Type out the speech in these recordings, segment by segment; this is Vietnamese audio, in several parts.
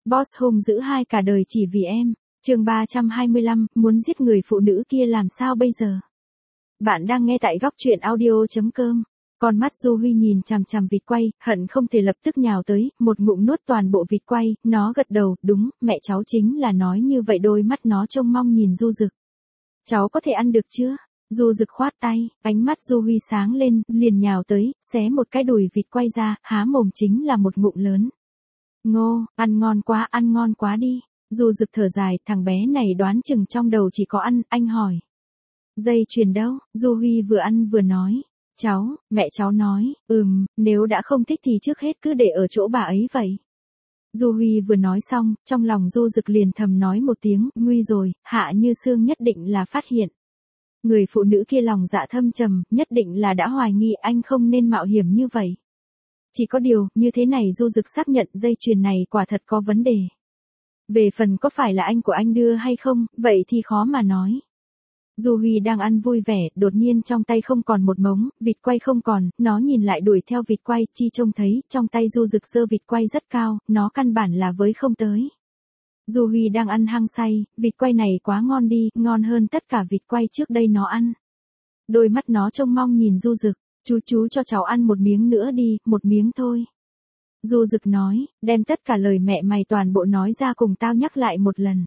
Boss hung dữ hai cả đời chỉ vì em. Chương 325, muốn giết người phụ nữ kia làm sao bây giờ? Bạn đang nghe tại góc truyện audio.com. Con mắt Du Huy nhìn chằm chằm vịt quay, hận không thể lập tức nhào tới, một ngụm nuốt toàn bộ vịt quay, nó gật đầu, đúng, mẹ cháu chính là nói như vậy, đôi mắt nó trông mong nhìn Du Dực. Cháu có thể ăn được chưa? Du Dực khoát tay, ánh mắt Du Huy sáng lên, liền nhào tới, xé một cái đùi vịt quay ra, há mồm chính là một ngụm lớn. Ngô, ăn ngon quá đi. Du Dực thở dài, thằng bé này đoán chừng trong đầu chỉ có ăn, anh hỏi. Dây chuyền đâu? Du Huy vừa ăn vừa nói. Mẹ cháu nói, nếu đã không thích thì trước hết cứ để ở chỗ bà ấy vậy. Du Huy vừa nói xong, trong lòng Du Dực liền thầm nói một tiếng, nguy rồi, Hạ Như Sương nhất định là phát hiện. Người phụ nữ kia lòng dạ thâm trầm, nhất định là đã hoài nghi anh không nên mạo hiểm như vậy. Chỉ có điều, như thế này Du Dực xác nhận dây chuyền này quả thật có vấn đề. Về phần có phải là anh của anh đưa hay không, vậy thì khó mà nói. Du Huy đang ăn vui vẻ, đột nhiên trong tay không còn một mống, vịt quay không còn, nó nhìn lại đuổi theo vịt quay, chi trông thấy, trong tay Du Dực giơ vịt quay rất cao, nó căn bản là với không tới. Du Huy đang ăn hăng say, vịt quay này quá ngon đi, ngon hơn tất cả vịt quay trước đây nó ăn. Đôi mắt nó trông mong nhìn Du Dực, chú cho cháu ăn một miếng nữa đi, một miếng thôi. Du Dực nói, đem tất cả lời mẹ mày toàn bộ nói ra cùng tao nhắc lại một lần.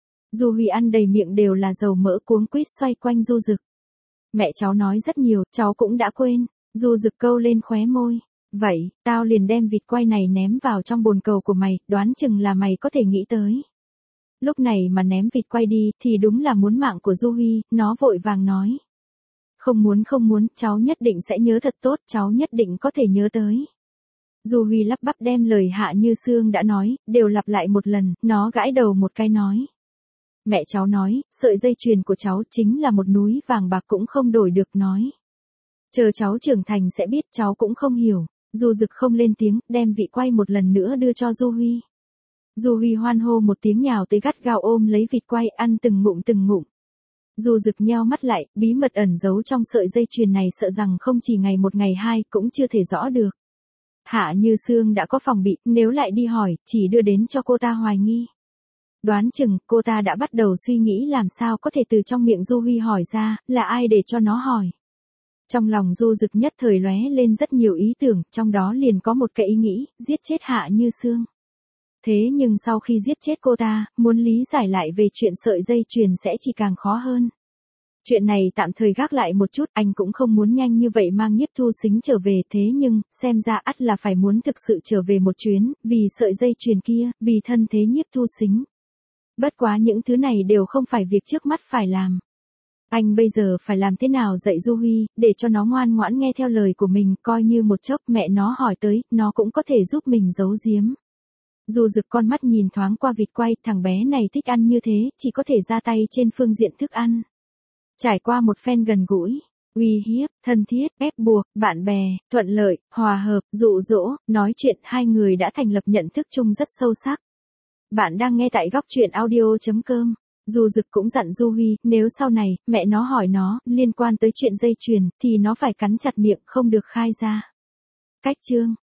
Du Huy ăn đầy miệng đều là dầu mỡ, cuống quýt xoay quanh Du Dực. Mẹ cháu nói rất nhiều, cháu cũng đã quên. Du Dực câu lên khóe môi. Vậy, tao liền đem vịt quay này ném vào trong bồn cầu của mày, đoán chừng là mày có thể nghĩ tới. Lúc này mà ném vịt quay đi, thì đúng là muốn mạng của Du Huy, nó vội vàng nói. Không muốn, cháu nhất định sẽ nhớ thật tốt, cháu nhất định có thể nhớ tới. Du Huy lắp bắp đem lời Hạ Như Sương đã nói, đều lặp lại một lần, nó gãi đầu một cái nói. Mẹ cháu nói, sợi dây chuyền của cháu chính là một núi vàng bạc cũng không đổi được, nói. Chờ cháu trưởng thành sẽ biết, cháu cũng không hiểu. Du Dực không lên tiếng, đem vị quay một lần nữa đưa cho Du Huy. Du Huy hoan hô một tiếng nhào tới gắt gao ôm lấy vịt quay, ăn từng ngụm. Du Dực nheo mắt lại, bí mật ẩn giấu trong sợi dây chuyền này sợ rằng không chỉ ngày một ngày hai cũng chưa thể rõ được. Hạ Như Sương đã có phòng bị, nếu lại đi hỏi, chỉ đưa đến cho cô ta hoài nghi. Đoán chừng, cô ta đã bắt đầu suy nghĩ làm sao có thể từ trong miệng Du Huy hỏi ra, là ai để cho nó hỏi. Trong lòng Du Dực nhất thời lóe lên rất nhiều ý tưởng, trong đó liền có một cái ý nghĩ, giết chết Hạ Như Sương. Thế nhưng sau khi giết chết cô ta, muốn lý giải lại về chuyện sợi dây chuyền sẽ chỉ càng khó hơn. Chuyện này tạm thời gác lại một chút, anh cũng không muốn nhanh như vậy mang Nhiếp Thu Sính trở về, thế nhưng, xem ra ắt là phải muốn thực sự trở về một chuyến, vì sợi dây chuyền kia, vì thân thế Nhiếp Thu Sính. Bất quá những thứ này đều không phải việc trước mắt phải làm. Anh bây giờ phải làm thế nào dạy Du Huy, để cho nó ngoan ngoãn nghe theo lời của mình, coi như một chốc mẹ nó hỏi tới, nó cũng có thể giúp mình giấu giếm. Du Dực con mắt nhìn thoáng qua vịt quay, thằng bé này thích ăn như thế, chỉ có thể ra tay trên phương diện thức ăn. Trải qua một phen gần gũi, uy hiếp, thân thiết, ép buộc, bạn bè, thuận lợi, hòa hợp, dụ dỗ, nói chuyện, hai người đã thành lập nhận thức chung rất sâu sắc. Bạn đang nghe tại góc truyện audio.com. Du Dực cũng dặn Du Huy, nếu sau này, mẹ nó hỏi nó, liên quan tới chuyện dây chuyền, thì nó phải cắn chặt miệng, không được khai ra. Cách chương.